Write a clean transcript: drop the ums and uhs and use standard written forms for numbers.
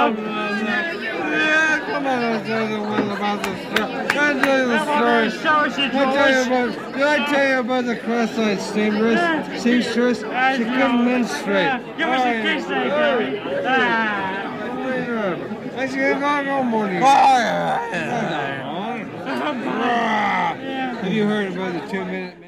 Yeah, come on, I'll tell you one about the story. I'll tell you the story. Did I tell you about the cross-eyed seamstress? She couldn't menstruate. Give us a kiss there, Gary. I said, go, Morty. Have you heard about the 2-minute man?